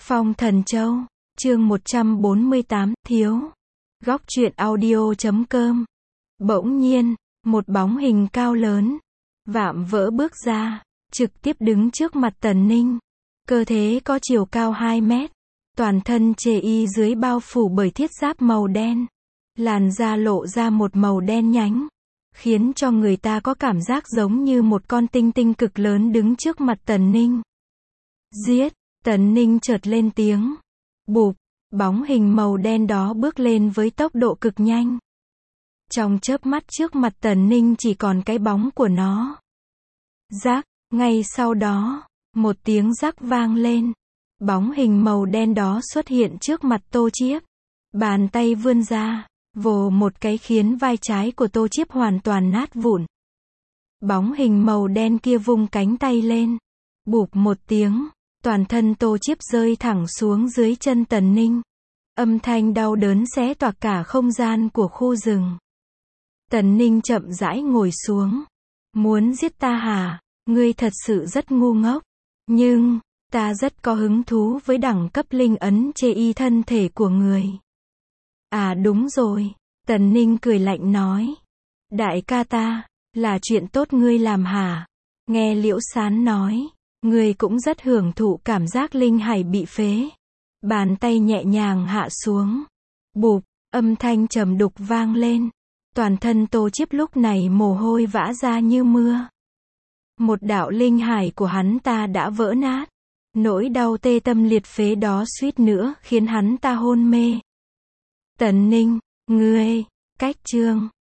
Phong Thần Châu, chương 148, thiếu. Góc truyện audio.com. Bỗng nhiên, một bóng hình cao lớn, vạm vỡ bước ra, trực tiếp đứng trước mặt Tần Ninh. Cơ thể có chiều cao 2 mét, toàn thân chề y dưới bao phủ bởi thiết giáp màu đen. Làn da lộ ra một màu đen nhánh, khiến cho người ta có cảm giác giống như một con tinh tinh cực lớn đứng trước mặt Tần Ninh. Giết! Tần Ninh chợt lên tiếng. Bụp! Bóng hình màu đen đó bước lên với tốc độ cực nhanh. Trong chớp mắt trước mặt Tần Ninh chỉ còn cái bóng của nó. Rác! Ngay sau đó, một tiếng rắc vang lên. Bóng hình màu đen đó xuất hiện trước mặt Tô Chiếp. Bàn tay vươn ra, vồ một cái khiến vai trái của Tô Chiếp hoàn toàn nát vụn. Bóng hình màu đen kia vung cánh tay lên. Bụp một tiếng, toàn thân Tô Chiếp rơi thẳng xuống dưới chân Tần Ninh. Âm thanh đau đớn xé toạc cả không gian của khu rừng. Tần Ninh chậm rãi ngồi xuống. Muốn giết ta hả? Ngươi thật sự rất ngu ngốc. Nhưng, ta rất có hứng thú với đẳng cấp linh ấn chê y thân thể của người. À đúng rồi. Tần Ninh cười lạnh nói. Đại ca ta, là chuyện tốt ngươi làm hả? Nghe Liễu Sán nói, ngươi cũng rất hưởng thụ cảm giác linh hải bị phế. Bàn tay nhẹ nhàng hạ xuống. Bụp, âm thanh trầm đục vang lên. Toàn thân Tô Chiếp lúc này mồ hôi vã ra như mưa. Một đạo linh hải của hắn ta đã vỡ nát. Nỗi đau tê tâm liệt phế đó suýt nữa khiến hắn ta hôn mê. Tần Ninh, ngươi, cách chương